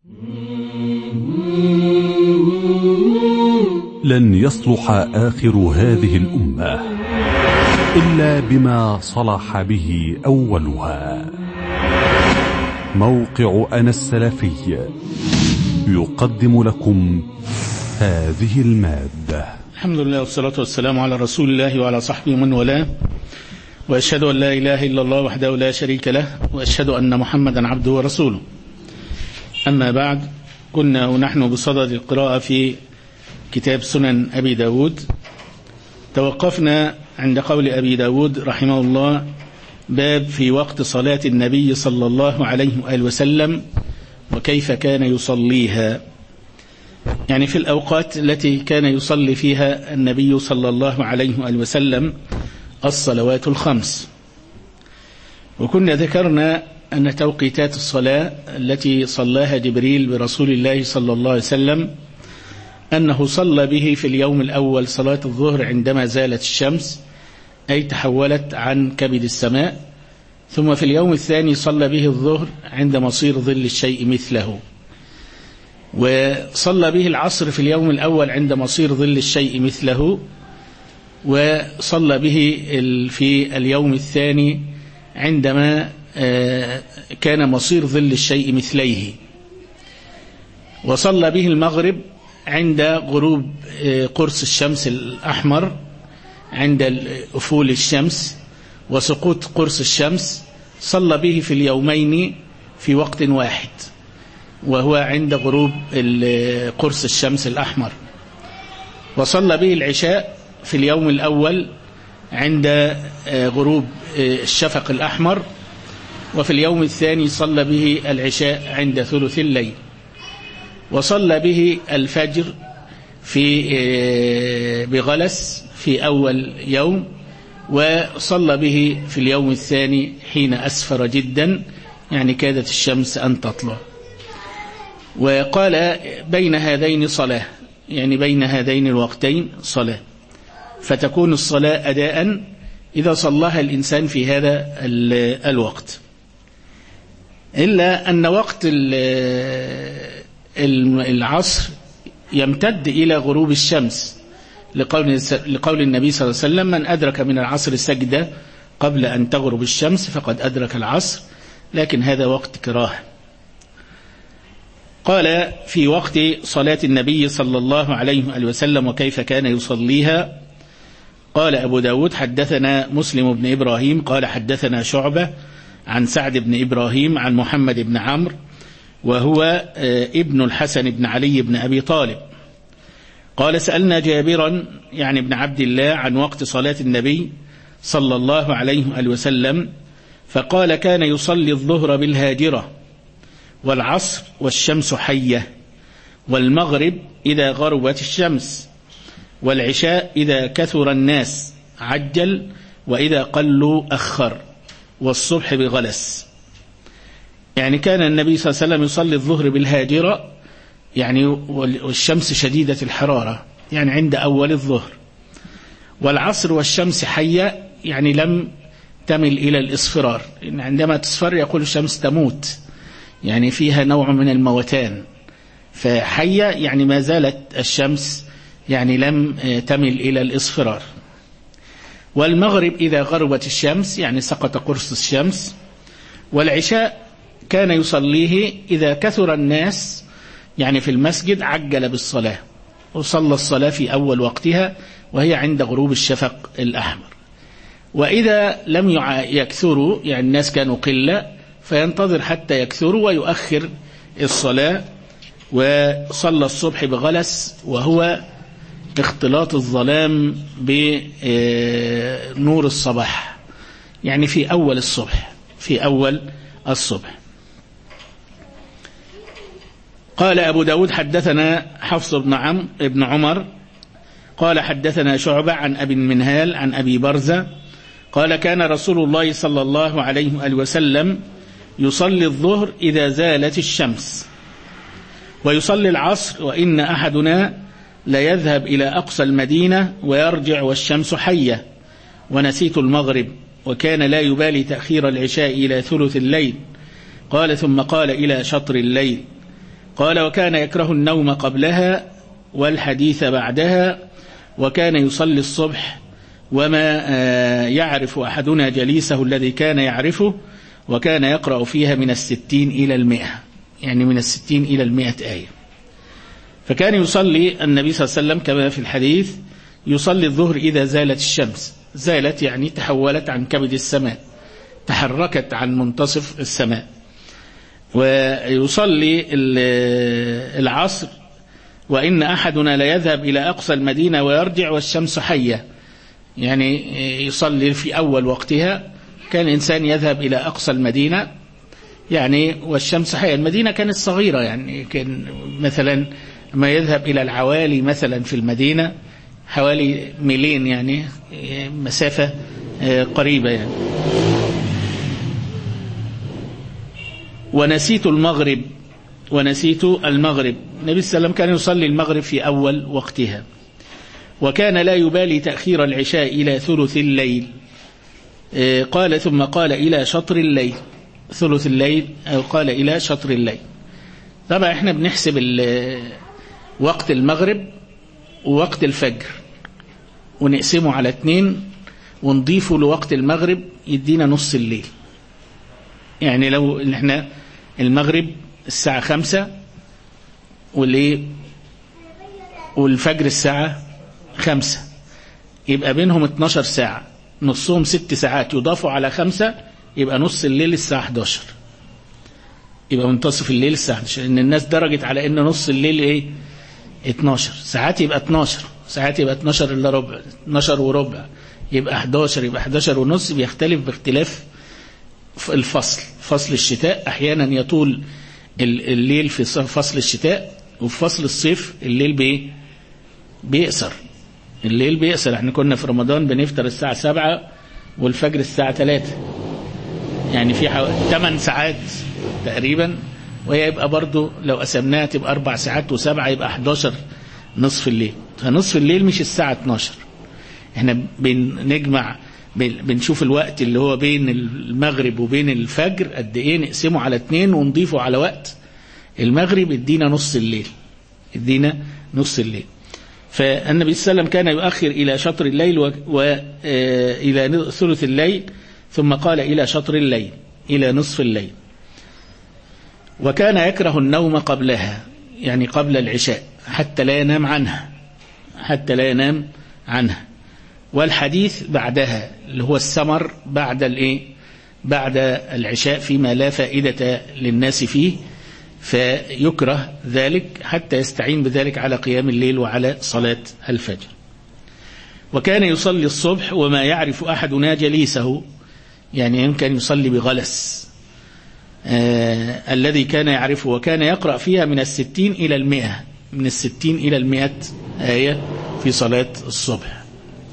لن يصلح آخر هذه الأمة إلا بما صلح به أولها. موقع أنا السلفي يقدم لكم هذه المادة. الحمد لله والصلاة والسلام على رسول الله وعلى صحبه ومن والاه، وأشهد أن لا إله إلا الله وحده لا شريك له، وأشهد أن محمدا عبده ورسوله. أما بعد، كنا ونحن بصدد القراءة في كتاب سنن أبي داود. توقفنا عند قول أبي داود رحمه الله: باب في وقت صلاة النبي صلى الله عليه وآله وسلم وكيف كان يصليها، يعني في الأوقات التي كان يصلي فيها النبي صلى الله عليه وآله وسلم الصلوات الخمس. وكنا ذكرنا أن توقيتات الصلاة التي صلاها جبريل برسول الله صلى الله عليه وسلم أنه صلى به في اليوم الأول صلاة الظهر عندما زالت الشمس، أي تحولت عن كبد السماء، ثم في اليوم الثاني صلى به الظهر عند مصير ظل الشيء مثله، وصلى به العصر في اليوم الأول عند مصير ظل الشيء مثله، وصلى به في اليوم الثاني عندما كان مصير ظل الشيء مثليه، وصلى به المغرب عند غروب قرص الشمس الأحمر، عند أفول الشمس وسقوط قرص الشمس، صلى به في اليومين في وقت واحد، وهو عند غروب قرص الشمس الأحمر. وصلى به العشاء في اليوم الأول عند غروب الشفق الأحمر، وفي اليوم الثاني صلى به العشاء عند ثلث الليل. وصلى به الفجر بغلس في أول يوم، وصلى به في اليوم الثاني حين أسفر جدا، يعني كادت الشمس أن تطلع. وقال بين هذين صلاة، يعني بين هذين الوقتين صلاة، فتكون الصلاة أداء إذا صلاها الإنسان في هذا الوقت. إلا أن وقت العصر يمتد إلى غروب الشمس، لقول النبي صلى الله عليه وسلم: من أدرك من العصر سجدة قبل أن تغرب الشمس فقد أدرك العصر، لكن هذا وقت كراهة. قال في وقت صلاة النبي صلى الله عليه وآله وسلم وكيف كان يصليها. قال أبو داود: حدثنا مسلم بن إبراهيم قال حدثنا شعبة عن سعد بن إبراهيم عن محمد بن عمرو، وهو ابن الحسن بن علي بن أبي طالب، قال: سألنا جابرا يعني ابن عبد الله عن وقت صلاة النبي صلى الله عليه وآله وسلم، فقال: كان يصلي الظهر بالهاجرة، والعصر والشمس حية، والمغرب إذا غربت الشمس، والعشاء إذا كثر الناس عجل، وإذا قلوا أخر، والصبح بغلس. يعني كان النبي صلى الله عليه وسلم يصلي الظهر بالهاجرة، يعني والشمس شديدة الحرارة، يعني عند أول الظهر، والعصر والشمس حية، يعني لم تمل إلى الإصفرار، عندما تصفر يقول الشمس تموت، يعني فيها نوع من الموتان، فحية يعني ما زالت الشمس يعني لم تمل إلى الإصفرار. والمغرب إذا غربت الشمس، يعني سقط قرص الشمس. والعشاء كان يصليه إذا كثر الناس، يعني في المسجد عجل بالصلاة وصلى الصلاة في أول وقتها، وهي عند غروب الشفق الأحمر. وإذا لم يكثروا، يعني الناس كانوا قلة، فينتظر حتى يكثروا ويؤخر الصلاة. وصلى الصبح بغلس، وهو اختلاط الظلام بنور الصباح، يعني في أول الصبح. قال أبو داود: حدثنا حفص بن عمر قال حدثنا شعبة عن أبي المنهال عن أبي برزة قال: كان رسول الله صلى الله عليه وآله وسلم يصلي الظهر إذا زالت الشمس، ويصلي العصر، وإن أحدنا ليذهب إلى أقصى المدينة ويرجع والشمس حية، ونسيت المغرب، وكان لا يبالي تأخير العشاء إلى ثلث الليل. قال: ثم قال: إلى شطر الليل. قال وكان يكره النوم قبلها والحديث بعدها، وكان يصلي الصبح وما يعرف أحدنا جليسه الذي كان يعرفه، وكان يقرأ فيها من 60 إلى 100، يعني من 60 إلى 100 آية. فكان يصلي النبي صلى الله عليه وسلم كما في الحديث يصلي الظهر إذا زالت الشمس، زالت يعني تحولت عن كبد السماء، تحركت عن منتصف السماء. ويصلي العصر وإن أحدنا ليذهب إلى أقصى المدينة ويرجع والشمس حية، يعني يصلي في أول وقتها. كان الإنسان يذهب إلى أقصى المدينة يعني والشمس حية. المدينة كانت صغيرة، يعني كان مثلا ما يذهب إلى العوالي مثلا في المدينة حوالي 2 ميل، يعني مسافة قريبة يعني. ونسيت المغرب، ونسيت المغرب. النبي صلى الله عليه وسلم كان يصلي المغرب في أول وقتها، وكان لا يبالي تأخير العشاء إلى ثلث الليل. قال ثم قال إلى شطر الليل، ثلث الليل أو قال إلى شطر الليل. طبعا احنا بنحسب وقت المغرب ووقت الفجر ونقسمه على 2 ونضيفه لوقت المغرب يدينا نص الليل. يعني لو احنا المغرب الساعة 5 والفجر الساعة 5، يبقى بينهم 12 ساعة، نصهم 6 ساعات يضافوا على 5، يبقى نص الليل الساعة 11، يبقى منتصف الليل الساعة 11. ان الناس درجت على ان نص الليل 12 ساعات، يبقى 12 ساعات، يبقى 12 الا ربع، 12 وربع، يبقى 11، يبقى 11 ونص. بيختلف باختلاف الفصل. فصل الشتاء احيانا يطول الليل في فصل الشتاء، وفي فصل الصيف الليل بيقصر. الليل بيقصر. احنا كنا في رمضان بنفطر الساعة 7 والفجر الساعة 3، يعني في 8 ساعات تقريبا، وهي يبقى برضو لو قسمناها تبقى 4 ساعات و7 يبقى 11 نصف الليل. فنصف الليل مش الساعة 12. احنا بنجمع بنشوف الوقت اللي هو بين المغرب وبين الفجر قد ايه، نقسمه على 2 ونضيفه على وقت المغرب يدينا نص الليل، يدينا نص الليل. فالنبي صلى الله عليه وسلم كان يؤخر إلى شطر الليل وإلى ثلث الليل، ثم قال إلى شطر الليل، إلى نصف الليل. وكان يكره النوم قبلها، يعني قبل العشاء، حتى لا ينام عنها، حتى لا ينام عنها. والحديث بعدها اللي هو السمر بعد العشاء فيما لا فائدة للناس فيه، فيكره ذلك حتى يستعين بذلك على قيام الليل وعلى صلاة الفجر. وكان يصلي الصبح وما يعرف أحدنا جليسه، يعني يمكن يصلي بغلس الذي كان يعرفه، وكان يقرأ فيها من 60 إلى 100، من 60 إلى 100 آية في صلاة الصبح.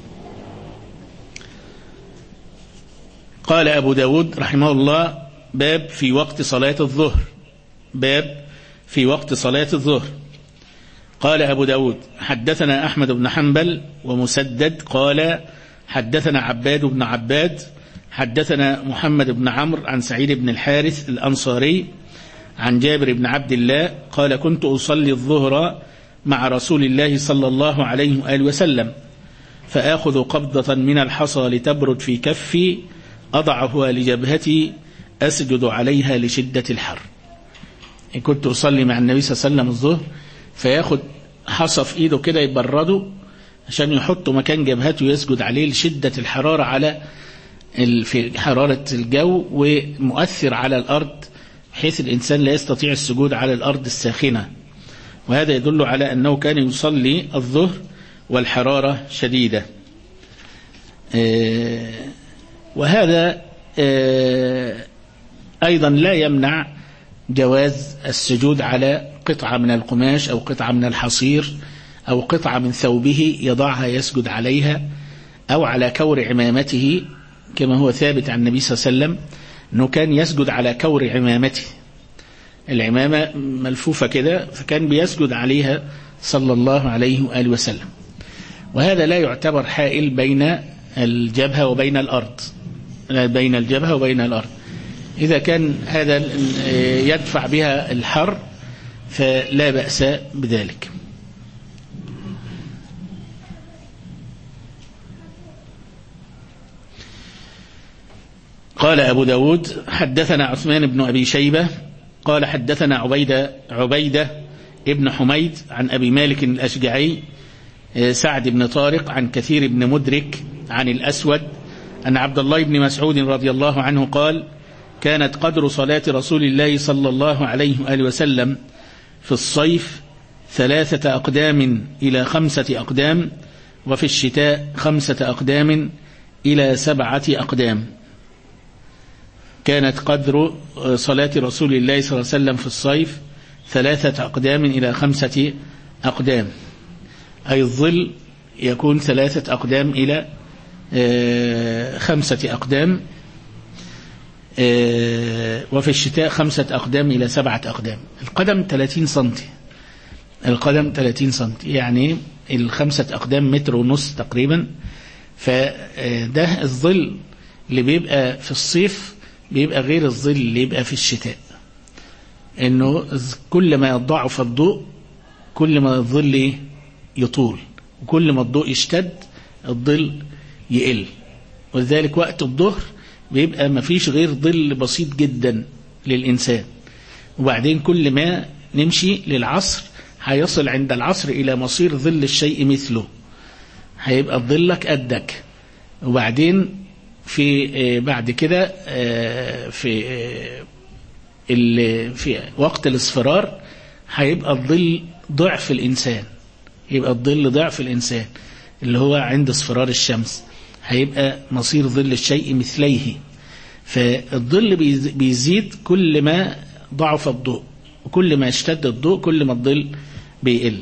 قال أبو داود رحمه الله: باب في وقت صلاة الظهر، باب في وقت صلاة الظهر. قال أبو داود: حدثنا أحمد بن حنبل ومسدد قال حدثنا عباد بن عباد حدثنا محمد بن عمرو عن سعيد بن الحارث الأنصاري عن جابر بن عبد الله قال: كنت أصلي الظهر مع رسول الله صلى الله عليه وآله وسلم، فآخذ قبضة من الحصى لتبرد في كفي، أضعها لجبهتي أسجد عليها لشدة الحر. كنت أصلي مع النبي صلى الله عليه وسلم الظهر، فياخد حصى في إيده كده يبرده عشان يحطه مكان جبهته يسجد عليه لشدة الحرارة، على في حرارة الجو، ومؤثر على الأرض بحيث الإنسان لا يستطيع السجود على الأرض الساخنة. وهذا يدل على أنه كان يصلي الظهر والحرارة شديدة. وهذا أيضا لا يمنع جواز السجود على قطعة من القماش أو قطعة من الحصير أو قطعة من ثوبه يضعها يسجد عليها، أو على كور عمامته، كما هو ثابت عن النبي صلى الله عليه وسلم أنه كان يسجد على كور عمامته، العمامة ملفوفة كده، فكان بيسجد عليها صلى الله عليه وآله وسلم. وهذا لا يعتبر حائل بين الجبهة وبين الأرض، بين الجبهة وبين الأرض. إذا كان هذا يدفع بها الحر فلا بأس بذلك. قال أبو داود حدثنا عثمان بن أبي شيبة قال حدثنا عبيدة ابن حميد عن أبي مالك الأشجعي سعد بن طارق عن كثير بن مدرك عن الأسود أن عبد الله بن مسعود رضي الله عنه قال كانت قدر صلاة رسول الله صلى الله عليه وآله وسلم في الصيف 3 أقدام إلى 5 أقدام، وفي الشتاء 5 أقدام إلى 7 أقدام. كانت قدر صلاة رسول الله صلى الله عليه وسلم في الصيف 3 أقدام إلى 5 أقدام، أي الظل يكون 3 أقدام إلى 5 أقدام، وفي الشتاء 5 أقدام إلى 7 أقدام. القدم 30 سنتي، القدم 30 سنتي يعني 5 أقدام 1.5 متر تقريبا. فده الظل اللي بيبقى في الصيف بيبقى غير الظل اللي يبقى في الشتاء، انه كل ما يضعف الضوء كل ما الظل يطول، وكل ما الضوء يشتد الظل يقل. ولذلك وقت الظهر بيبقى ما فيش غير ظل بسيط جدا للإنسان، وبعدين كل ما نمشي للعصر هيصل عند العصر إلى مصير ظل الشيء مثله، هيبقى ظلك قدك. وبعدين في بعد كده في وقت الاصفرار هيبقى الظل ضعف الإنسان، يبقى الظل ضعف الإنسان اللي هو عند اصفرار الشمس، هيبقى مصير ظل الشيء مثليه. فالظل بيزيد كل ما ضعف الضوء، وكل ما اشتد الضوء كل ما الظل بيقل.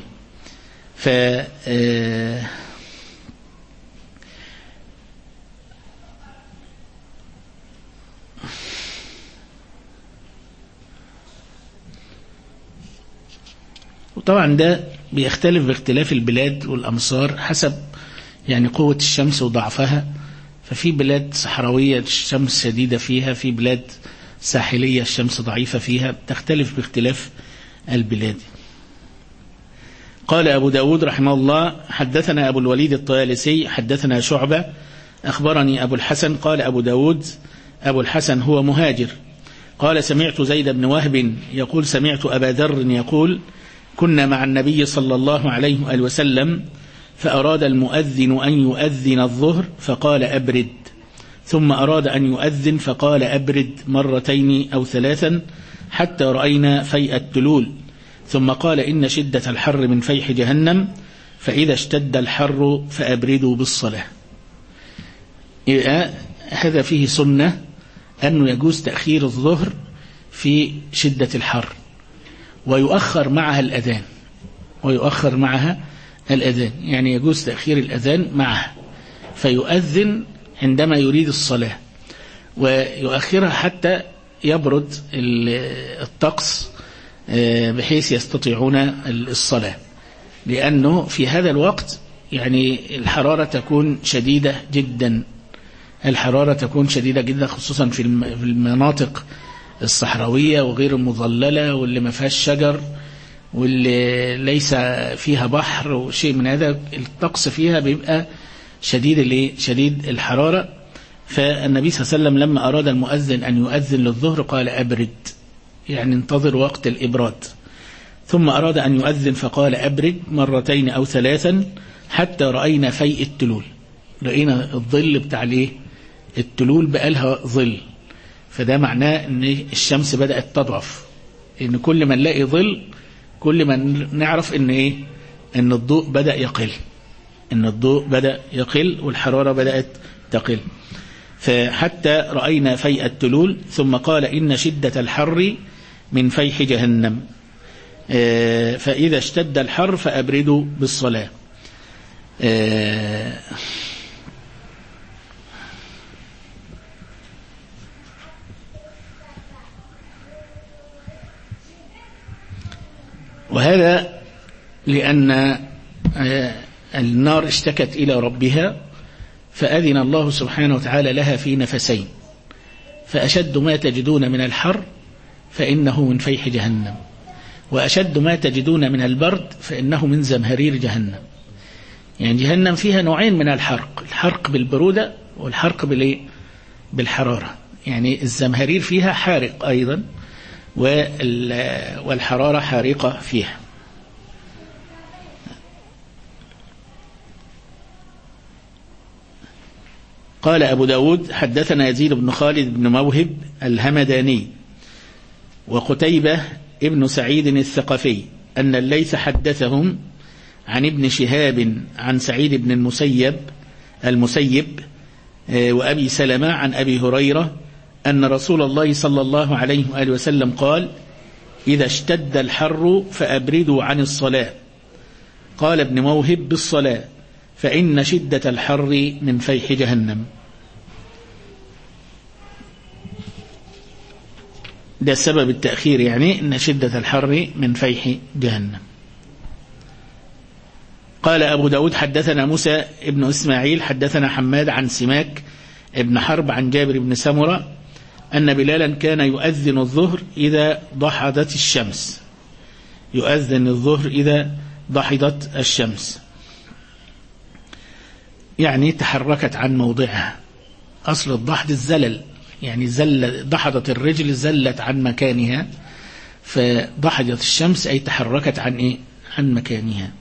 وطبعا ده بيختلف باختلاف البلاد والأمصار حسب يعني قوة الشمس وضعفها. ففي بلاد صحراوية الشمس شديدة فيها، في بلاد ساحلية الشمس ضعيفة فيها، تختلف باختلاف البلاد. قال أبو داود رحمه الله حدثنا أبو الوليد الطيالسي حدثنا شعبة أخبرني أبو الحسن. قال أبو داود أبو الحسن هو مهاجر. قال سمعت زيد بن وهب يقول سمعت أبا ذر يقول كنا مع النبي صلى الله عليه وآله وسلم فأراد المؤذن أن يؤذن الظهر فقال أبرد، ثم أراد أن يؤذن فقال أبرد 2 أو 3 حتى رأينا فيء التلول، ثم قال إن شدة الحر من فيح جهنم، فإذا اشتد الحر فأبردوا بالصلاة. هذا فيه سنة أنه يجوز تأخير الظهر في شدة الحر، ويؤخر معها الأذان، ويؤخر معها الأذان، يعني يجوز تأخير الأذان معها، فيؤذن عندما يريد الصلاة ويؤخرها حتى يبرد الطقس بحيث يستطيعون الصلاة، لأنه في هذا الوقت يعني الحرارة تكون شديدة جدا، الحرارة تكون شديدة جدا خصوصا في المناطق الصحراوية وغير المظللة واللي ما فيهاش شجر واللي ليس فيها بحر وشيء من هذا، الطقس فيها بيبقى شديد الحرارة. فالنبي صلى الله عليه وسلم لما أراد المؤذن أن يؤذن للظهر قال أبرد، يعني انتظر وقت الإبراد، ثم أراد أن يؤذن فقال أبرد 2 أو 3 حتى رأينا فيء التلول، لقينا الظل بتاع التلول بقى لها ظل، فده معناه ان الشمس بدأت تضعف، ان كل ما نلاقي ظل كل ما نعرف ان الضوء بدأ يقل، ان الضوء بدأ يقل والحرارة بدأت تقل. فحتى رأينا فيء التلول، ثم قال إن شدة الحر من فيح جهنم، فإذا اشتد الحر فأبردوا بالصلاة. وهذا لأن النار اشتكت إلى ربها فأذن الله سبحانه وتعالى لها في نفسين، فأشد ما تجدون من الحر فإنه من فيح جهنم، وأشد ما تجدون من البرد فإنه من زمهرير جهنم. يعني جهنم فيها نوعين من الحرق، الحرق بالبرودة والحرق بالحرارة. يعني الزمهرير فيها حارق أيضا، والحرارة حارقة فيها. قال أبو داود حدثنا يزيد بن خالد بن موهب الهمداني وقتيبة ابن سعيد الثقفي أن الليث حدثهم عن ابن شهاب عن سعيد بن المسيب وأبي سلمة عن أبي هريرة أن رسول الله صلى الله عليه وآله وسلم قال: إذا اشتد الحر فأبردوا عن الصلاة. قال ابن موهب: بالصلاة، فإن شدة الحر من فيح جهنم. ده سبب التأخير، يعني إن شدة الحر من فيح جهنم. قال أبو داود حدثنا موسى ابن إسماعيل حدثنا حماد عن سماك ابن حرب عن جابر بن سمرة أن بلالا كان يؤذن الظهر إذا ضحضت الشمس. يؤذن الظهر إذا ضحضت الشمس، يعني تحركت عن موضعها. أصل الضحض الزلل، يعني ضحضت الرجل، زلت عن مكانها، فضحضت الشمس أي تحركت عن مكانها.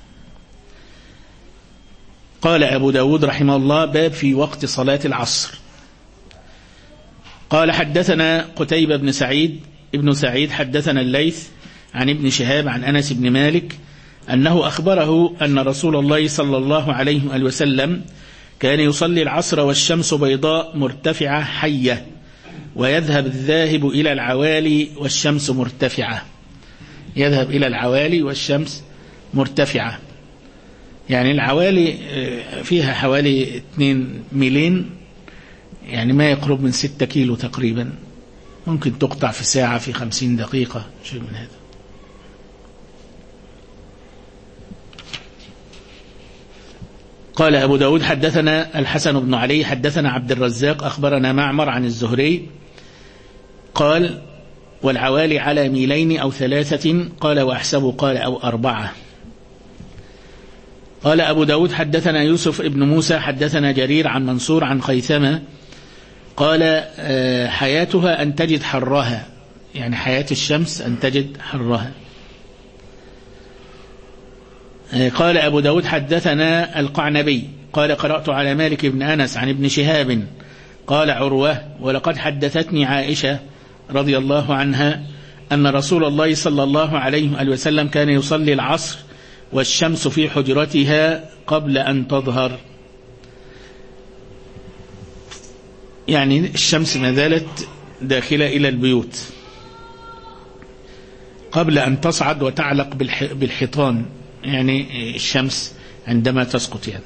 قال أبو داود رحمه الله: باب في وقت صلاة العصر. قال حدثنا قتيبة ابن سعيد حدثنا الليث عن ابن شهاب عن أنس بن مالك أنه أخبره أن رسول الله صلى الله عليه وسلم كان يصلي العصر والشمس بيضاء مرتفعة حية، ويذهب الذاهب إلى العوالي والشمس مرتفعة. يذهب إلى العوالي والشمس مرتفعة، يعني العوالي فيها حوالي 2 ميلين، يعني ما يقرب من 6 كيلو تقريبا، ممكن تقطع في ساعة، في 50 دقيقة، شيء من هذا. قال أبو داود حدثنا الحسن بن علي حدثنا عبد الرزاق أخبرنا معمر عن الزهري قال: والعوالي على 2 أو 3، قال: وأحسب قال أو 4. قال أبو داود حدثنا يوسف ابن موسى حدثنا جرير عن منصور عن خيثمة قال: حياتها أن تجد حرها، يعني حياة الشمس أن تجد حرها. قال أبو داود حدثنا القعنبي قال: قرأت على مالك بن أنس عن ابن شهاب قال عروة: ولقد حدثتني عائشة رضي الله عنها أن رسول الله صلى الله عليه وسلم كان يصلي العصر والشمس في حجرتها قبل أن تظهر. يعني الشمس ما زالت داخلة إلى البيوت قبل أن تصعد وتعلق بالحيطان، يعني الشمس عندما تسقط يعني.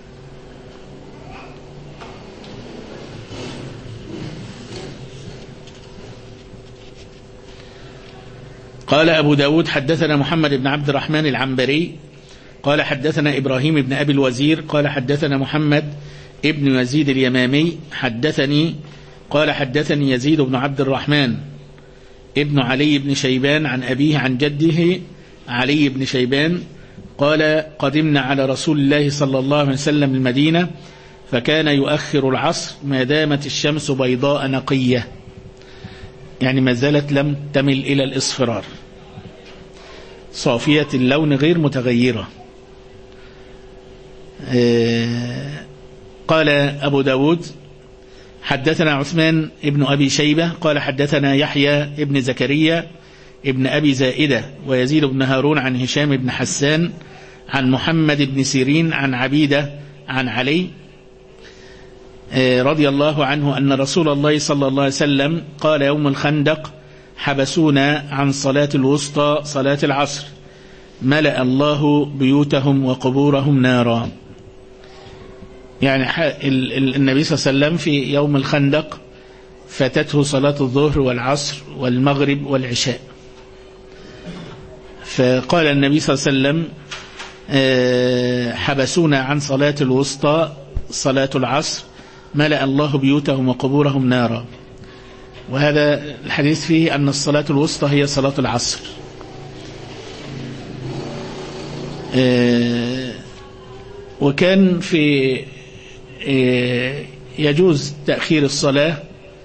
قال أبو داود حدثنا محمد بن عبد الرحمن العنبري قال حدثنا إبراهيم بن أبي الوزير قال حدثنا محمد ابن يزيد اليمامي حدثني قال حدثني يزيد بن عبد الرحمن ابن علي بن شيبان عن أبيه عن جده علي بن شيبان قال: قدمنا على رسول الله صلى الله عليه وسلم المدينة فكان يؤخر العصر ما دامت الشمس بيضاء نقية، يعني ما زالت لم تمل إلى الإصفرار، صافية اللون غير متغيرة. قال أبو داود حدثنا عثمان ابن أبي شيبة قال حدثنا يحيى ابن زكريا ابن أبي زائدة ويزيد بن هارون عن هشام بن حسان عن محمد بن سيرين عن عبيدة عن علي رضي الله عنه أن رسول الله صلى الله عليه وسلم قال يوم الخندق: حبسونا عن صلاة الوسطى صلاة العصر، ملأ الله بيوتهم وقبورهم نارا. يعني النبي صلى الله عليه وسلم في يوم الخندق فاتته صلاة الظهر والعصر والمغرب والعشاء، فقال النبي صلى الله عليه وسلم: حبسونا عن صلاة الوسطى صلاة العصر، ملأ الله بيوتهم وقبورهم نارا. وهذا الحديث فيه أن الصلاة الوسطى هي صلاة العصر، وكان في يجوز تأخير الصلاة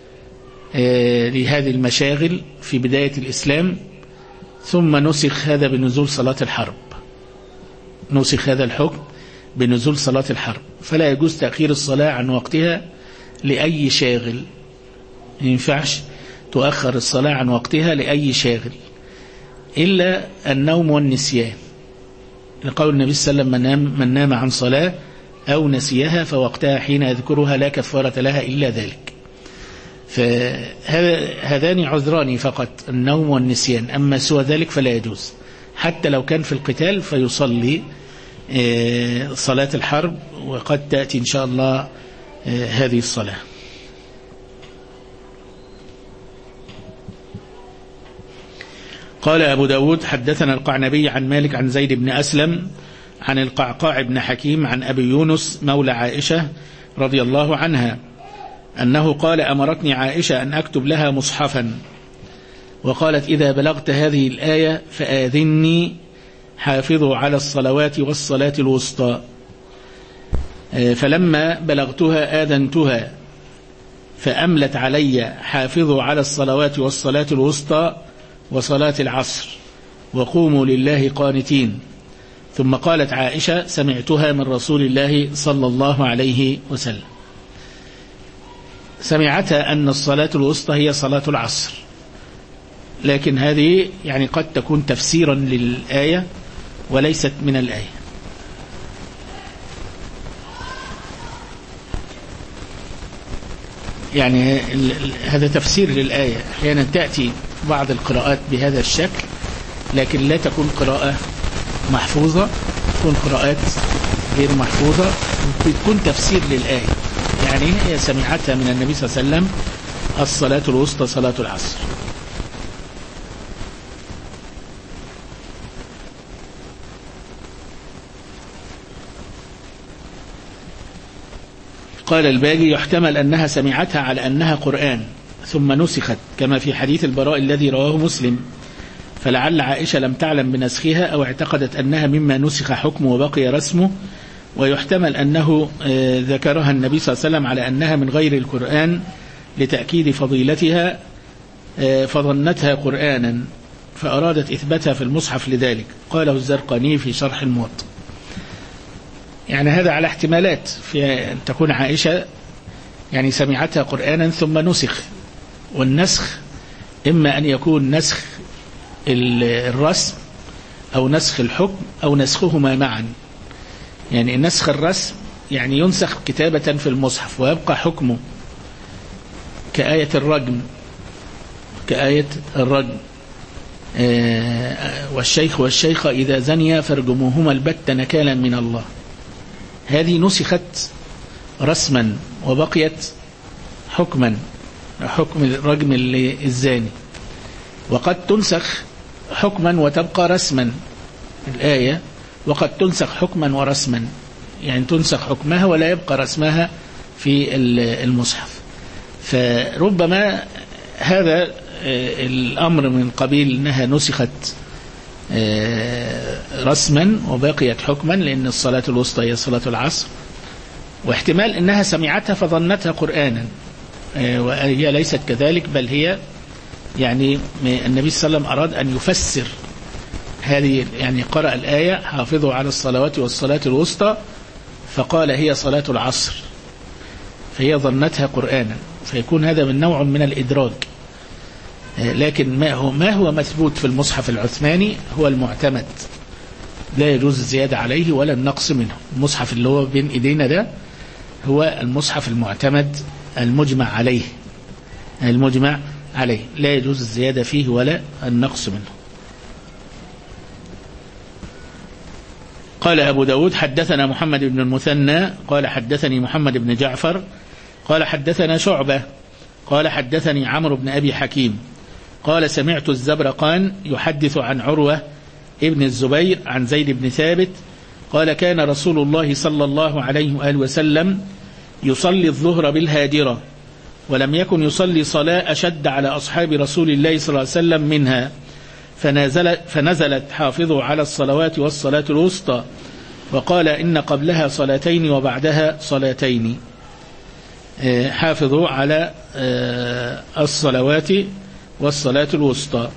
لهذه المشاغل في بداية الإسلام، ثم نسخ هذا بنزول صلاة الحرب، نسخ هذا الحكم بنزول صلاة الحرب، فلا يجوز تأخير الصلاة عن وقتها لأي شاغل. ما ينفعش تؤخر الصلاة عن وقتها لأي شاغل إلا النوم والنسيان، لقول النبي صلى الله عليه وسلم: من نام عن صلاة أو نسيها فوقتها حين يذكرها لا كفارة لها إلا ذلك. فهذان عذران فقط، النوم والنسيان، أما سوى ذلك فلا يجوز، حتى لو كان في القتال فيصلي صلاة الحرب، وقد تأتي إن شاء الله هذه الصلاة. قال أبو داود: حدثنا القعنبي عن مالك عن زيد بن أسلم عن القعقاع بن حكيم عن أبي يونس مولى عائشة رضي الله عنها أنه قال: أمرتني عائشة أن أكتب لها مصحفا، وقالت: إذا بلغت هذه الآية فآذني، حافظوا على الصلوات والصلاة الوسطى. فلما بلغتها آذنتها فأملت علي: حافظوا على الصلوات والصلاة الوسطى وصلاة العصر وقوموا لله قانتين. ثم قالت عائشة: سمعتها من رسول الله صلى الله عليه وسلم. سمعتها أن الصلاة الوسطى هي صلاة العصر، لكن هذه يعني قد تكون تفسيرا للآية وليست من الآية. يعني هذا تفسير للآية، أحيانا تأتي بعض القراءات بهذا الشكل، لكن لا تكون قراءة محفوظة، تكون قراءات غير محفوظة، وتكون تفسير للآية. يعني هي سمعتها من النبي صلى الله عليه وسلم: الصلاة الوسطى صلاة العصر. قال الباجي: يحتمل أنها سمعتها على أنها قرآن ثم نسخت، كما في حديث البراء الذي رواه مسلم، فلعل عائشة لم تعلم بنسخها أو اعتقدت أنها مما نسخ حكمه وبقي رسمه. ويحتمل أنه ذكرها النبي صلى الله عليه وسلم على أنها من غير القرآن لتأكيد فضيلتها، فظنتها قرآنا فأرادت إثباتها في المصحف لذلك، قاله الزرقاني في شرح الموطأ. يعني هذا على احتمالات في أن تكون عائشة يعني سمعتها قرآنا ثم نسخ، والنسخ إما أن يكون نسخ الرسم أو نسخ الحكم أو نسخهما معا. يعني نسخ الرسم يعني ينسخ كتابة في المصحف ويبقى حكمه كآية الرجم، كآية الرجم: والشيخ والشيخة إذا زنيا فارجموهما البتة نكالا من الله. هذه نسخت رسما وبقيت حكما، حكم الرجم الزاني. وقد تنسخ حكما وتبقى رسما الآية، وقد تنسخ حكما ورسما، يعني تنسخ حكمها ولا يبقى رسمها في المصحف. فربما هذا الأمر من قبيل أنها نسخت رسما وبقيت حكما، لأن الصلاة الوسطى هي صلاة العصر، واحتمال أنها سمعتها فظنتها قرآنا، وهي ليست كذلك، بل هي يعني النبي صلى الله عليه وسلم أراد أن يفسر هذه، يعني قرأ الآية: حافظوا على الصلوات والصلاة الوسطى، فقال هي صلاة العصر، فهي ظنتها قرآنا، فيكون هذا من نوع من الإدراج. لكن ما هو مثبوت في المصحف العثماني هو المعتمد، لا يجوز الزيادة عليه ولا النقص منه. المصحف اللي هو بين إيدينا ده هو المصحف المعتمد المجمع عليه، المجمع عليه، لا يجوز الزيادة فيه ولا النقص منه. قال أبو داود: حدثنا محمد بن المثنى قال حدثني محمد بن جعفر قال حدثنا شعبة قال حدثني عمرو بن أبي حكيم قال: سمعت الزبرقان يحدث عن عروة ابن الزبير عن زيد بن ثابت قال: كان رسول الله صلى الله عليه وآله وسلم يصلي الظهر بالهاجرة، ولم يكن يصلي صلاة أشد على أصحاب رسول الله صلى الله عليه وسلم منها، فنزلت حافظوا على الصلوات والصلاة الوسطى، وقال إن قبلها صلاتين وبعدها صلاتين. حافظوا على الصلوات والصلاة الوسطى،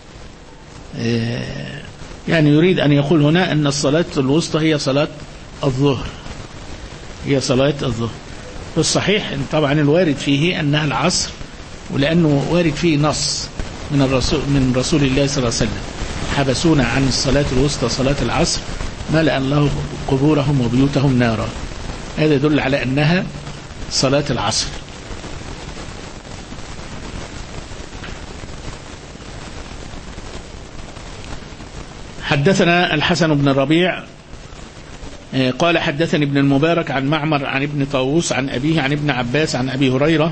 يعني يريد أن يقول هنا أن الصلاة الوسطى هي صلاة الظهر، هي صلاة الظهر. والصحيح طبعا الوارد فيه أنها العصر، ولأنه وارد فيه نص من رسول الله صلى الله عليه وسلم: حبسونا عن الصلاة الوسطى صلاة العصر ملأ الله قبورهم وبيوتهم نارا. هذا يدل على أنها صلاة العصر. حدثنا الحسن بن الربيع قال حدثني ابن المبارك عن معمر عن ابن طاووس عن أبيه عن ابن عباس عن أبي هريرة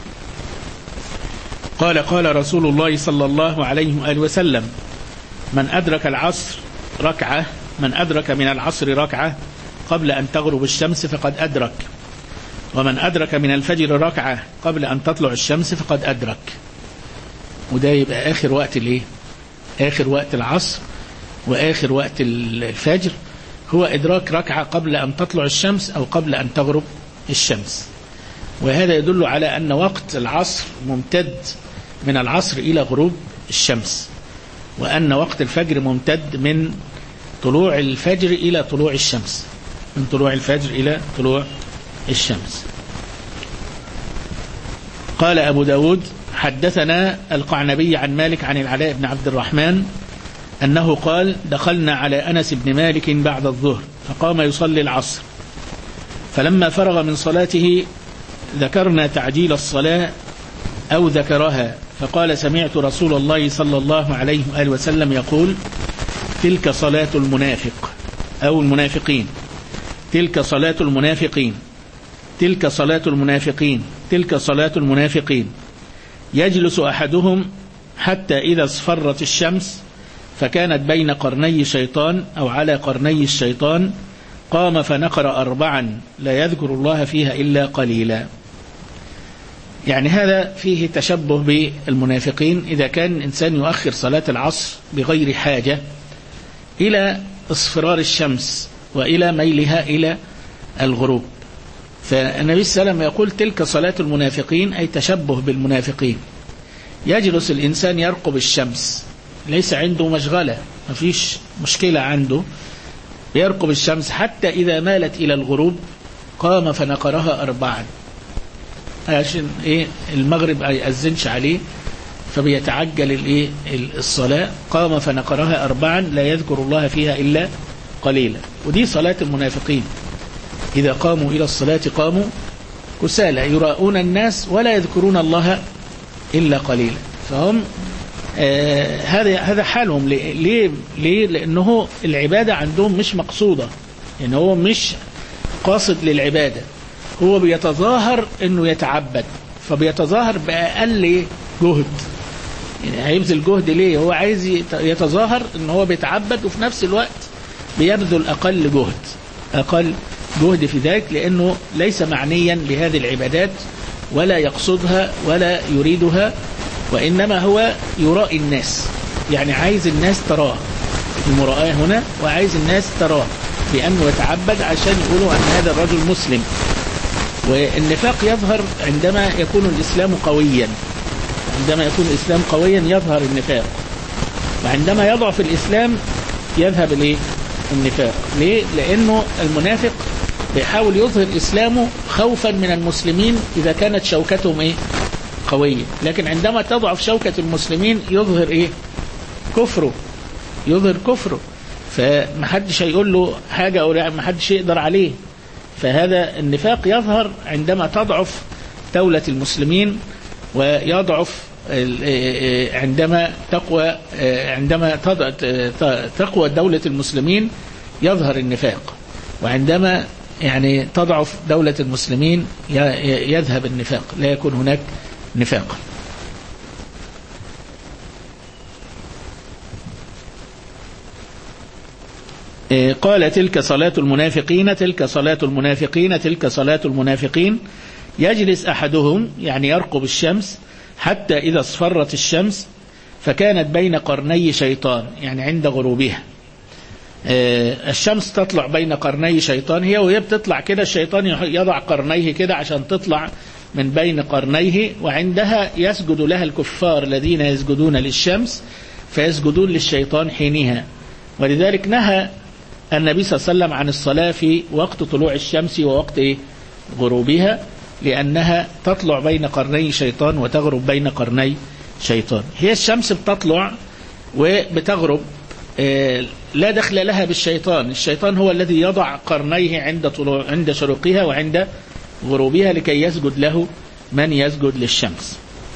قال قال رسول الله صلى الله عليه وآله وسلم: من أدرك العصر ركعة، من أدرك من العصر ركعة قبل أن تغرب الشمس فقد أدرك، ومن أدرك من الفجر ركعة قبل أن تطلع الشمس فقد أدرك. وده يبقى آخر وقت الإيه؟ آخر وقت العصر وآخر وقت الفجر هو إدراك ركعة قبل أن تطلع الشمس أو قبل أن تغرب الشمس. وهذا يدل على أن وقت العصر ممتد من العصر إلى غروب الشمس، وأن وقت الفجر ممتد من طلوع الفجر إلى طلوع الشمس، من طلوع الفجر إلى طلوع الشمس. قال أبو داود: حدثنا القعنبي عن مالك عن العلاء بن عبد الرحمن أنه قال: دخلنا على أنس بن مالك بعد الظهر فقام يصلي العصر، فلما فرغ من صلاته ذكرنا تعجيل الصلاة أو ذكرها، فقال: سمعت رسول الله صلى الله عليه وآله وسلم يقول: تلك صلاة المنافق أو المنافقين، تلك صلاة المنافقين، تلك صلاة المنافقين، تلك صلاة المنافقين. يجلس أحدهم حتى إذا اصفرت الشمس فكانت بين قرني شيطان أو على قرني الشيطان قام فنقر 4 لا يذكر الله فيها إلا قليلا. يعني هذا فيه تشبه بالمنافقين. إذا كان الإنسان يؤخر صلاة العصر بغير حاجة إلى اصفرار الشمس وإلى ميلها إلى الغروب، فالنبي صلى الله عليه وسلم يقول: تلك صلاة المنافقين، أي تشبه بالمنافقين. يجلس الإنسان يرقب الشمس، ليس عنده مشغلة، ما فيش مشكلة عنده، يرقب الشمس حتى إذا مالت إلى الغروب قام فنقرها 4 عشان المغرب ما يأذنش عليه، فبيتعجل الصلاة. قام فنقرها 4 لا يذكر الله فيها إلا قليلا. ودي صلاة المنافقين، إذا قاموا إلى الصلاة قاموا كسالى يراؤون الناس ولا يذكرون الله إلا قليلا. فهم هذا حالهم. ليه؟ لأنه العبادة عندهم مش مقصودة، يعني هو مش قاصد للعبادة، هو بيتظاهر أنه يتعبد، فبيتظاهر بأقل جهد. يعني هيبذل جهد ليه؟ هو عايز يتظاهر أنه هو بيتعبد، وفي نفس الوقت بيبذل أقل جهد في ذلك، لأنه ليس معنيا بهذه العبادات ولا يقصدها ولا يريدها، وإنما هو يرائي الناس، يعني عايز الناس تراه، المراءة هنا، وعايز الناس تراه بأنه يتعبد عشان يقولوا أن هذا الرجل مسلم. والنفاق يظهر عندما يكون الإسلام قويا، عندما يكون الإسلام قويا يظهر النفاق، وعندما يضعف الإسلام يذهب النفاق. ليه؟ لأنه المنافق بيحاول يظهر إسلامه خوفا من المسلمين إذا كانت شوكتهم قوية، لكن عندما تضعف شوكة المسلمين يظهر كفره، يظهر كفره، فمحدش هيقول له حاجة أو محدش يقدر عليه. فهذا النفاق يظهر عندما تضعف دولة المسلمين، ويضعف عندما تقوى دولة المسلمين يظهر النفاق، وعندما يعني تضعف دولة المسلمين يذهب النفاق، لا يكون هناك نفاق. قال: تلك صلاة المنافقين، تلك صلاة المنافقين، تلك صلاة المنافقين. يجلس أحدهم، يعني يرقب الشمس حتى إذا اصفرت الشمس فكانت بين قرني شيطان، يعني عند غروبها. الشمس تطلع بين قرني شيطان، هي وهي بتطلع كده الشيطان يضع قرنيه كده عشان تطلع من بين قرنيه، وعندها يسجد لها الكفار الذين يسجدون للشمس فيسجدون للشيطان حينها. ولذلك نهى النبي صلى الله عليه وسلم عن الصلاة في وقت طلوع الشمس ووقت غروبها، لأنها تطلع بين قرني شيطان وتغرب بين قرني شيطان. هي الشمس بتطلع وبتغرب، لا دخل لها بالشيطان. الشيطان هو الذي يضع قرنيه عند شروقها وعند غروبها لكي يسجد له من يسجد للشمس.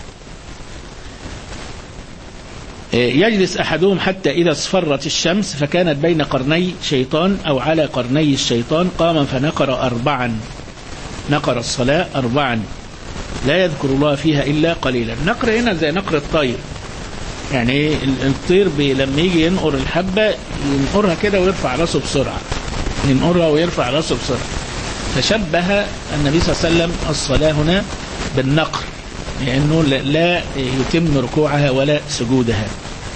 يجلس أحدهم حتى إذا اصفرت الشمس فكانت بين قرني شيطان أو على قرني الشيطان، قام فنقر 4، نقر الصلاة 4 لا يذكر الله فيها إلا قليلا. نقر هنا زي نقر الطير، يعني الطير لما يجي ينقر الحبة ينقرها كده ويرفع راسه بسرعة، ينقرها ويرفع راسه بسرعة. فشبه النبي صلى الله عليه وسلم الصلاة هنا بالنقر، لأنه لا يتم ركوعها ولا سجودها.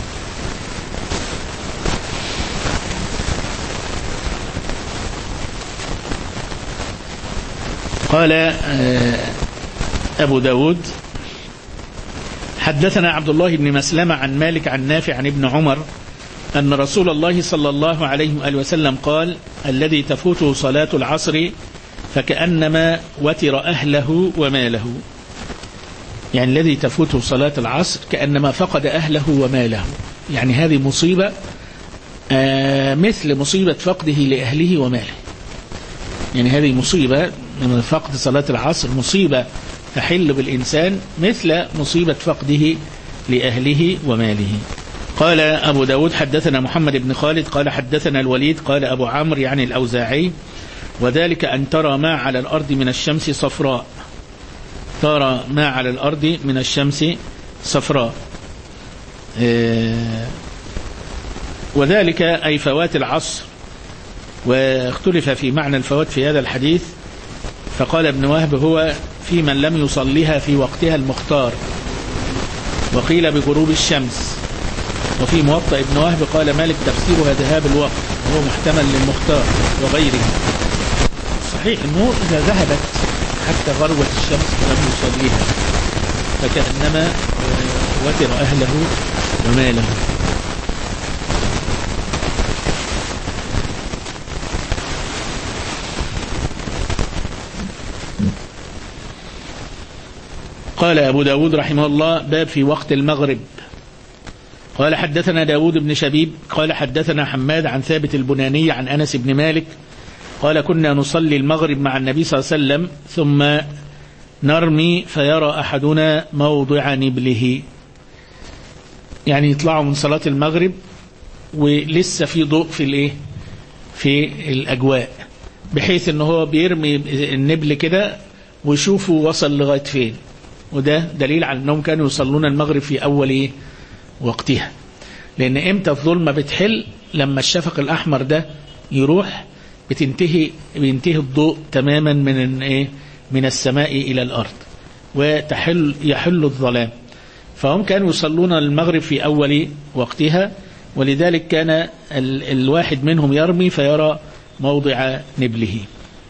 قال أبو داود حدثنا عبد الله بن مسلمة عن مالك عن نافع عن ابن عمر أن رسول الله صلى الله عليه وآله وسلم قال: الذي تفوته صلاة العصر فكأنما وتر أهله وماله. يعني الذي تفوته صلاة العصر كأنما فقد أهله وماله، يعني هذه مصيبة مثل مصيبة فقده لأهله وماله. يعني هذه مصيبة من فقد صلاة العصر، مصيبة تحل بالإنسان مثل مصيبة فقده لأهله وماله. قال أبو داود حدثنا محمد بن خالد قال حدثنا الوليد قال أبو عمرو يعني الأوزاعي: وذلك أن ترى ما على الأرض من الشمس صفراء، ترى ما على الأرض من الشمس صفراء. وذلك أي فوات العصر. واختلف في معنى الفوات في هذا الحديث، فقال ابن وهب: هو في من لم يصليها في وقتها المختار، وقيل بغروب الشمس. وفي موطأ ابن وهب قال مالك: تفسيرها ذهاب الوقت، وهو محتمل للمختار وغيره. صحيح أنه إذا ذهبت حتى غروة الشمس فلم يصليها فكأنما وتر أهله وماله. قال أبو داود رحمه الله: باب في وقت المغرب. قال حدثنا داود بن شبيب قال حدثنا حماد عن ثابت البناني عن أنس بن مالك قال: كنا نصلي المغرب مع النبي صلى الله عليه وسلم ثم نرمي فيرى أحدنا موضع نبله. يعني يطلعوا من صلاة المغرب ولسه في ضوء في الأجواء، بحيث أنه هو بيرمي النبل كده ويشوفه وصل لغاية فين. وده دليل على أنهم كانوا يصلون المغرب في أول وقتها، لأن إمتى الظلمة بتحل؟ لما الشفق الأحمر ده يروح بينتهي الضوء تماما من السماء إلى الأرض يحل الظلام. فهم كانوا يصلون المغرب في أول وقتها، ولذلك كان الواحد منهم يرمي فيرى موضع نبله.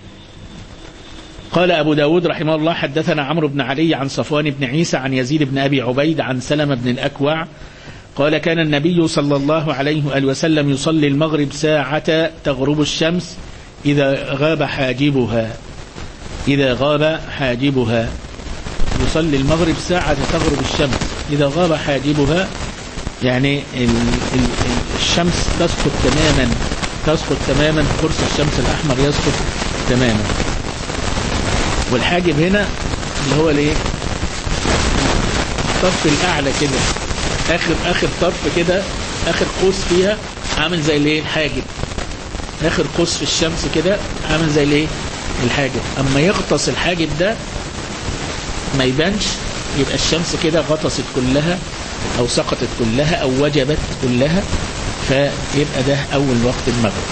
قال أبو داود رحمه الله حدثنا عمرو بن علي عن صفوان بن عيسى عن يزيد بن أبي عبيد عن سلمة بن الأكوع قال: كان النبي صلى الله عليه وآله وسلم يصلي المغرب ساعة تغرب الشمس إذا غاب حاجبها. يصلي المغرب ساعة تغرب الشمس إذا غاب حاجبها، يعني الشمس تسقط تماما، قرص الشمس الأحمر يسقط تماما. والحاجب هنا اللي هو الطرف الأعلى كده، آخر طرف كده، آخر قوس فيها عامل زي الحاجب، آخر قوس في الشمس كده عامل زي الحاجب. أما يغطس الحاجب ده ما يبانش، يبقى الشمس كده غطست كلها أو سقطت كلها أو وجبت كلها، فيبقى ده أول وقت المغرب.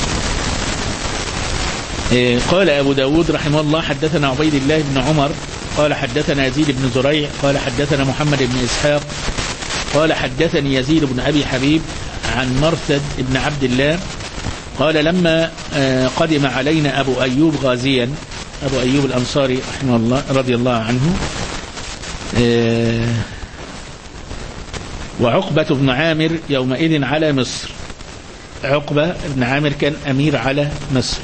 قال أبو داود رحمه الله حدثنا عبيد الله بن عمر قال حدثنا يزيد بن زريع قال حدثنا محمد بن إسحاق قال حدثني يزيد بن أبي حبيب عن مرثد بن عبد الله قال لما قدم علينا أبو أيوب غازيا، أبو أيوب الأنصاري رحمه الله رضي الله عنه، وعقبة بن عامر يومئذ على مصر. عقبة بن عامر كان أمير على مصر.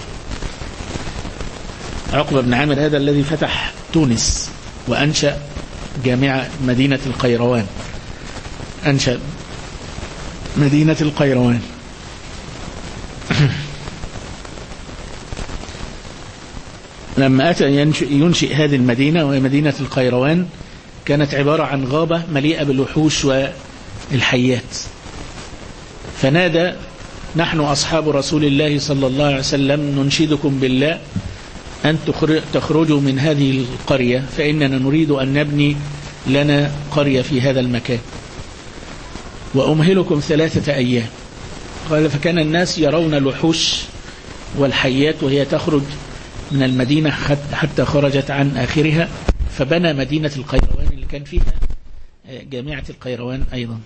عقبة بن عامر هذا الذي فتح تونس وأنشأ جامعة مدينة القيروان، أنشأ مدينة القيروان. لما أتى ينشئ هذه المدينة وهي مدينة القيروان كانت عبارة عن غابة مليئة بالوحوش والحيات، فنادى: نحن أصحاب رسول الله صلى الله عليه وسلم ننشدكم بالله أن تخرجوا من هذه القرية فإننا نريد أن نبني لنا قرية في هذا المكان وأمهلكم 3 أيام. قال: فكان الناس يرون الوحوش والحيات وهي تخرج من المدينة حتى خرجت عن آخرها، فبنى مدينة القيروان اللي كان فيها جامعة القيروان أيضا.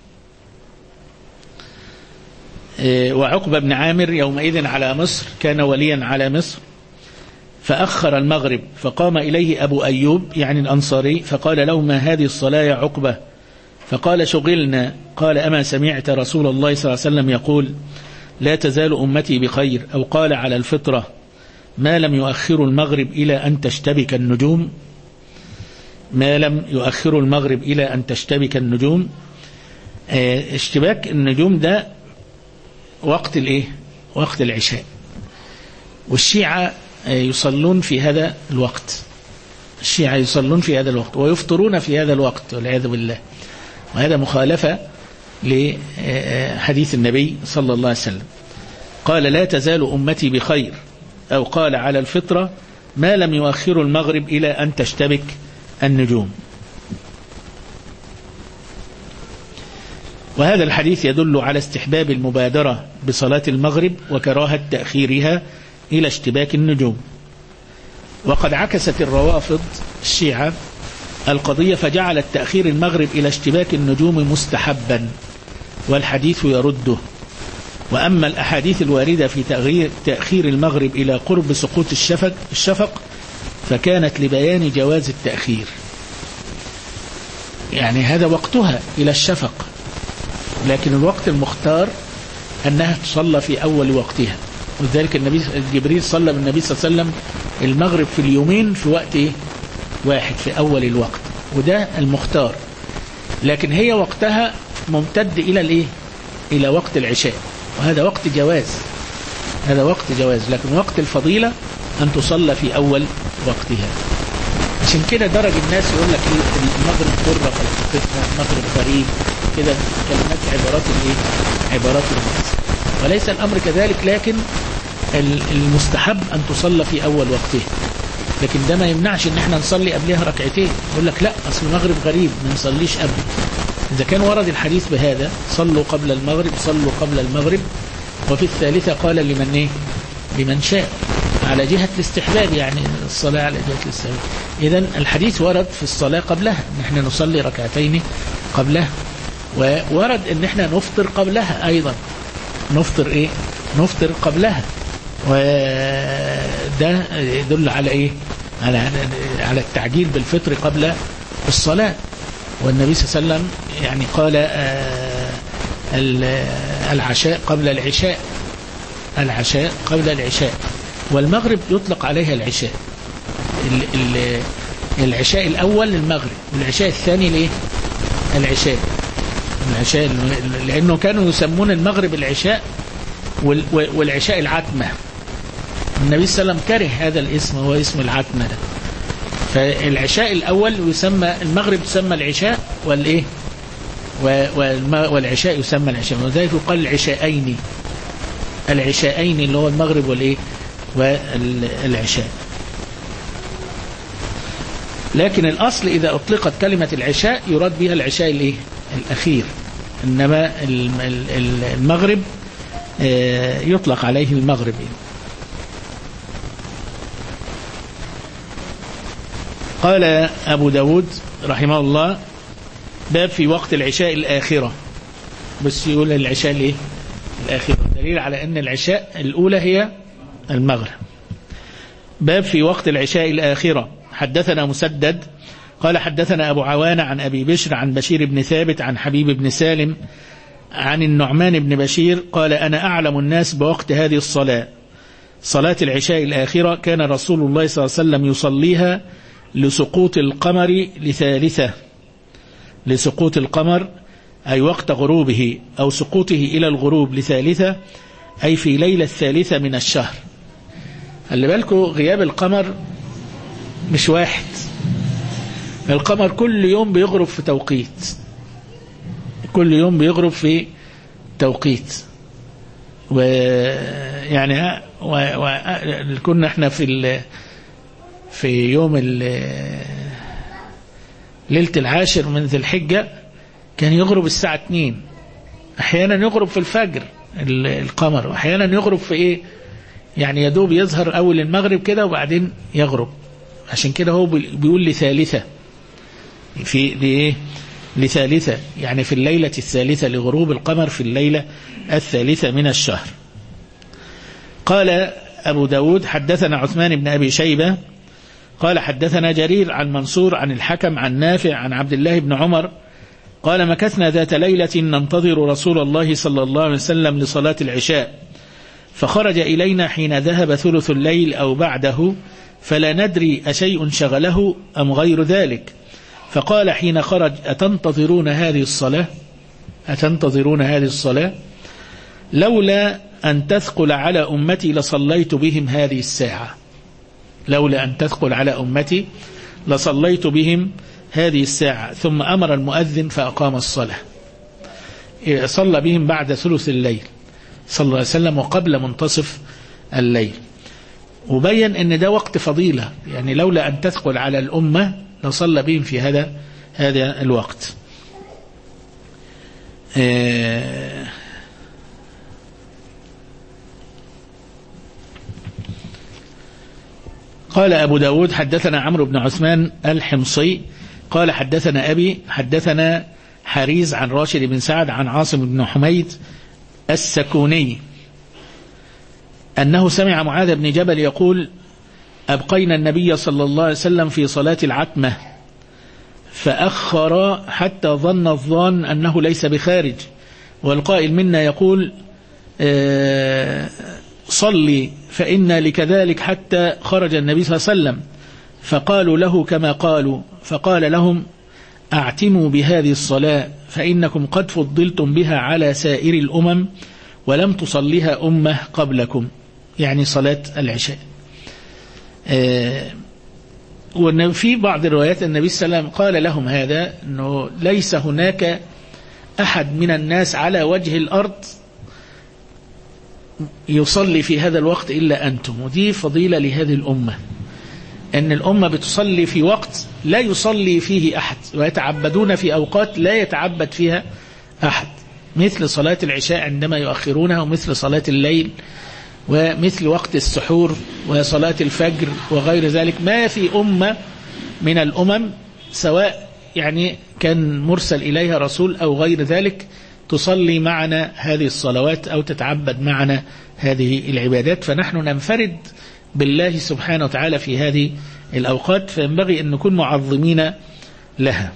وعقبة بن عامر يومئذ على مصر، كان وليا على مصر، فأخر المغرب فقام إليه أبو أيوب يعني الأنصاري فقال له: ما هذه الصلاة يا عقبة؟ فقال: شغلنا. قال: أما سمعت رسول الله صلى الله عليه وسلم يقول: لا تزال أمتي بخير، أو قال على الفطرة: ما لم يؤخر المغرب إلى أن تشتبك النجوم، ما لم يؤخر المغرب إلى أن تشتبك النجوم. اشتباك النجوم ده وقت الايه؟ وقت العشاء، والشيعة يصلون في هذا الوقت، الشيعة يصلون في هذا الوقت ويفطرون في هذا الوقت والعياذ بالله، وهذا مخالفة لحديث النبي صلى الله عليه وسلم. قال: لا تزال أمتي بخير، أو قال على الفطرة: ما لم يؤخر المغرب إلى أن تشتبك النجوم. وهذا الحديث يدل على استحباب المبادرة بصلاة المغرب وكراهة تأخيرها إلى اشتباك النجوم. وقد عكست الروافض الشيعة القضية فجعلت تأخير المغرب إلى اشتباك النجوم مستحبا، والحديث يرده. وأما الأحاديث الواردة في تأخير المغرب إلى قرب سقوط الشفق فكانت لبيان جواز التأخير، يعني هذا وقتها إلى الشفق، لكن الوقت المختار أنها تصلى في أول وقتها. وذلك النبي جبريل صلى بالنبي صلى الله عليه وسلم المغرب في اليومين في وقت واحد في أول الوقت، وده المختار، لكن هي وقتها ممتد إلى إلى وقت العشاء، وهذا وقت جواز، هذا وقت جواز، لكن وقت الفضيلة أن تصلى في أول وقتها. عشان كده درج الناس يقول لك المغرب قرة فلسفتها، المغرب قريب كده، كلمات عبارات الناس، وليس الأمر كذلك، لكن المستحب أن تصلى في أول وقتها، لكن ده ما يمنعش ان احنا نصلي قبلها ركعتين. يقول لك لا، اصل المغرب غريب ما نصليش قبل. اذا كان ورد الحديث بهذا: صلوا قبل المغرب، صلوا قبل المغرب، وفي الثالثة قال لمن شاء، على جهة الاستحباب، يعني الصلاة على جهة الاستحباب. اذن الحديث ورد في الصلاة قبلها ان احنا نصلي ركعتين قبلها، وورد ان احنا نفطر قبلها ايضا، نفطر قبلها، وده يدل على على التعجيل بالفطر قبل الصلاة. والنبي صلى الله عليه وسلم يعني قال العشاء قبل العشاء، العشاء قبل العشاء، والمغرب يطلق عليها العشاء. العشاء الأول للمغرب، والعشاء الثاني العشاء، لأنه كانوا يسمون المغرب العشاء والعشاء العتمة. النبي صلى الله عليه وسلم كره هذا الاسم، هو اسم العتمة ده. فالعشاء الأول يسمى، المغرب يسمى العشاء والعشاء يسمى العشاء، وذلك يقال العشاءين اللي هو المغرب والعشاء. لكن الأصل إذا أطلقت كلمة العشاء يراد بها العشاء الأخير، إنما المغرب يطلق عليه المغرب. قال أبو داود رحمه الله: باب في وقت العشاء الآخرة. بس يقول العشاء الايه؟ الآخرة، دليل على أن العشاء الأولى هي المغرب. باب في وقت العشاء الآخرة. حدثنا مسدد قال حدثنا أبو عوانة عن أبي بشر عن بشير بن ثابت عن حبيب بن سالم عن النعمان بن بشير قال: أنا أعلم الناس بوقت هذه الصلاة، صلاة العشاء الآخرة، كان رسول الله صلى الله عليه وسلم يصليها لسقوط القمر لثالثة. لسقوط القمر أي وقت غروبه أو سقوطه إلى الغروب لثالثة، أي في ليلة الثالثة من الشهر. خلي بالكوا غياب القمر مش واحد، القمر كل يوم بيغرب في توقيت، كل يوم بيغرب في توقيت. ويعني كنا احنا في يوم ليلة العاشر من ذي الحجة كان يغرب الساعة 2، احيانا يغرب في الفجر القمر، واحيانا يغرب في ايه يعني يدوب يظهر اول المغرب كده وبعدين يغرب. عشان كده هو بيقول لثالثة، في لإيه؟ لثالثة، يعني في الليلة الثالثة لغروب القمر في الليلة الثالثة من الشهر. قال أبو داود حدثنا عثمان بن أبي شيبة قال حدثنا جرير عن منصور عن الحكم عن نافع عن عبد الله بن عمر قال: مكثنا ذات ليلة ننتظر رسول الله صلى الله عليه وسلم لصلاة العشاء، فخرج إلينا حين ذهب ثلث الليل أو بعده، فلا ندري أشيء شغله أم غير ذلك، فقال حين خرج: أتنتظرون هذه الصلاة؟ أتنتظرون هذه الصلاة؟ لولا أن تثقل على أمتي لصليت بهم هذه الساعة. لولا أن تثقل على أمتي لصليت بهم هذه الساعة. ثم أمر المؤذن فأقام الصلاة. صلى بهم بعد ثلث الليل صلى الله عليه وسلم وقبل منتصف الليل، وبين أن ده وقت فضيلة، يعني لولا أن تثقل على الأمة لصلى بهم في هذا الوقت. قال أبو داود حدثنا عمرو بن عثمان الحمصي قال حدثنا أبي حدثنا حريز عن راشد بن سعد عن عاصم بن حميد السكوني أنه سمع معاذ بن جبل يقول: أبقينا النبي صلى الله عليه وسلم في صلاة العتمة فأخر حتى ظن الظان أنه ليس بخارج، والقائل منا يقول: صلي فإنا لكذلك، حتى خرج النبي صلى الله عليه وسلم فقالوا له كما قالوا، فقال لهم: أعتموا بهذه الصلاة فإنكم قد فضلتم بها على سائر الأمم ولم تصليها أمة قبلكم، يعني صلاة العشاء. وفي بعض الروايات النبي صلى الله عليه وسلم قال لهم هذا، أنه ليس هناك أحد من الناس على وجه الأرض يصلي في هذا الوقت إلا أنتم. ودي فضيلة لهذه الأمة، أن الأمة بتصلي في وقت لا يصلي فيه أحد، ويتعبدون في أوقات لا يتعبد فيها أحد، مثل صلاة العشاء عندما يؤخرونها، ومثل صلاة الليل، ومثل وقت السحور، وصلاة الفجر وغير ذلك. ما في أمة من الأمم سواء يعني كان مرسل إليها رسول أو غير ذلك تصلي معنا هذه الصلوات أو تتعبد معنا هذه العبادات، فنحن ننفرد بالله سبحانه وتعالى في هذه الأوقات، فينبغي أن نكون معظمين لها.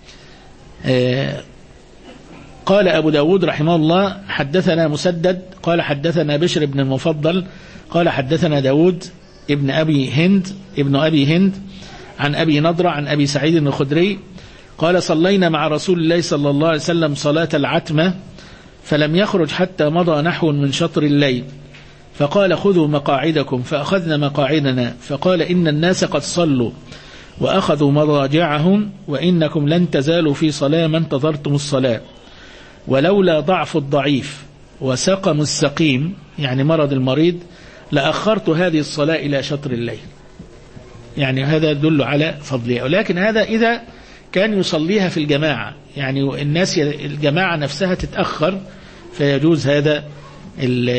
قال أبو داود رحمه الله حدثنا مسدد قال حدثنا بشر بن المفضل قال حدثنا داود ابن أبي هند عن أبي نضرة عن أبي سعيد الخدري قال: صلينا مع رسول الله صلى الله عليه وسلم صلاة العتمة فلم يخرج حتى مضى نحو من شطر الليل، فقال: خذوا مقاعدكم، فأخذنا مقاعدنا، فقال: إن الناس قد صلوا وأخذوا مضاجعهم، وإنكم لن تزالوا في صلاة ما انتظرتم الصلاة، ولولا ضعف الضعيف وسقم السقيم، يعني مرض المريض، لأخرت هذه الصلاة إلى شطر الليل. يعني هذا يدل على فضلها، ولكن هذا إذا كان يصليها في الجماعة، يعني الناس الجماعة نفسها تتأخر فيجوز هذا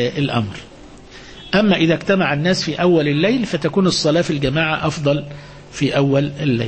الأمر. أما إذا اجتمع الناس في أول الليل فتكون الصلاة في الجماعة أفضل في أول الليل.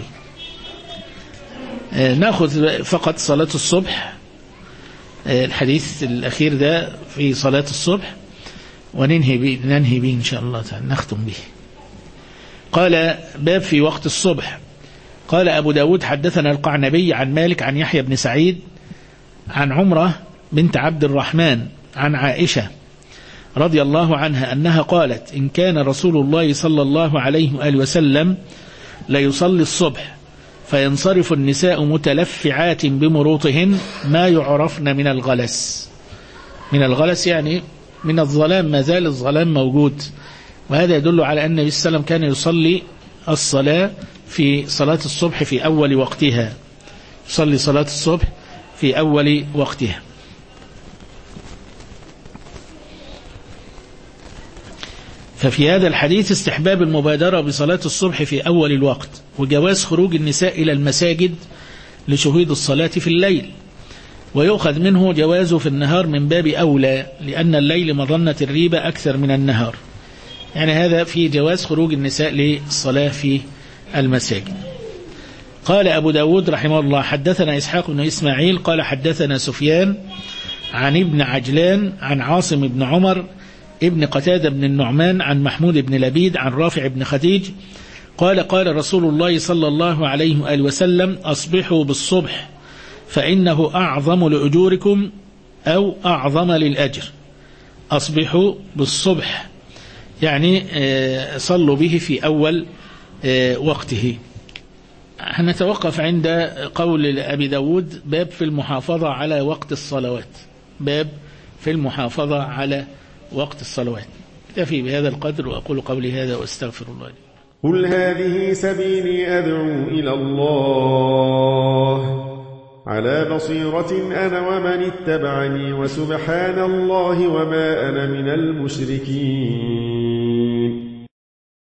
نأخذ فقط صلاة الصبح، الحديث الأخير ده في صلاة الصبح، وننهي به إن شاء الله تعالى، نختم به. قال باب في وقت الصبح. قال أبو داود حدثنا القعنبي عن مالك عن يحيى بن سعيد عن عمرة بنت عبد الرحمن عن عائشة رضي الله عنها أنها قالت: إن كان رسول الله صلى الله عليه وآله وسلم ليصلي الصبح فينصرف النساء متلفعات بمروطهن ما يعرفن من الغلس. من الغلس يعني من الظلام، ما زال الظلام موجود، وهذا يدل على أن النبي صلى الله عليه وسلم كان يصلي الصلاة في صلاة الصبح في أول وقتها، يصلي صلاة الصبح في أول وقتها. ففي هذا الحديث استحباب المبادرة بصلاة الصبح في أول الوقت، وجواز خروج النساء إلى المساجد لشهود الصلاة في الليل، ويؤخذ منه جوازه في النهار من باب أولى، لأن الليل مظنة الريبة أكثر من النهار. يعني هذا في جواز خروج النساء للصلاة في المساجد. قال أبو داود رحمه الله حدثنا إسحاق بن إسماعيل قال حدثنا سفيان عن ابن عجلان عن عاصم بن عمر ابن قتادة بن النعمان عن محمود بن لبيد عن رافع بن خديج قال: قال رسول الله صلى الله عليه وآله وسلم: أصبحوا بالصبح فإنه أعظم لأجوركم أو أعظم للأجر. أصبحوا بالصبح يعني صلوا به في أول وقته. هنتوقف عند قول أبي داود باب في المحافظة على وقت الصلوات، باب في المحافظة على وقت الصلوات. أكتفي بهذا القدر وأقول قولي هذا وأستغفر الله لي. قل هذه سبيلي أدعو إلى الله على بصيرة أنا ومن اتبعني، وسبحان الله وما أنا من المشركين.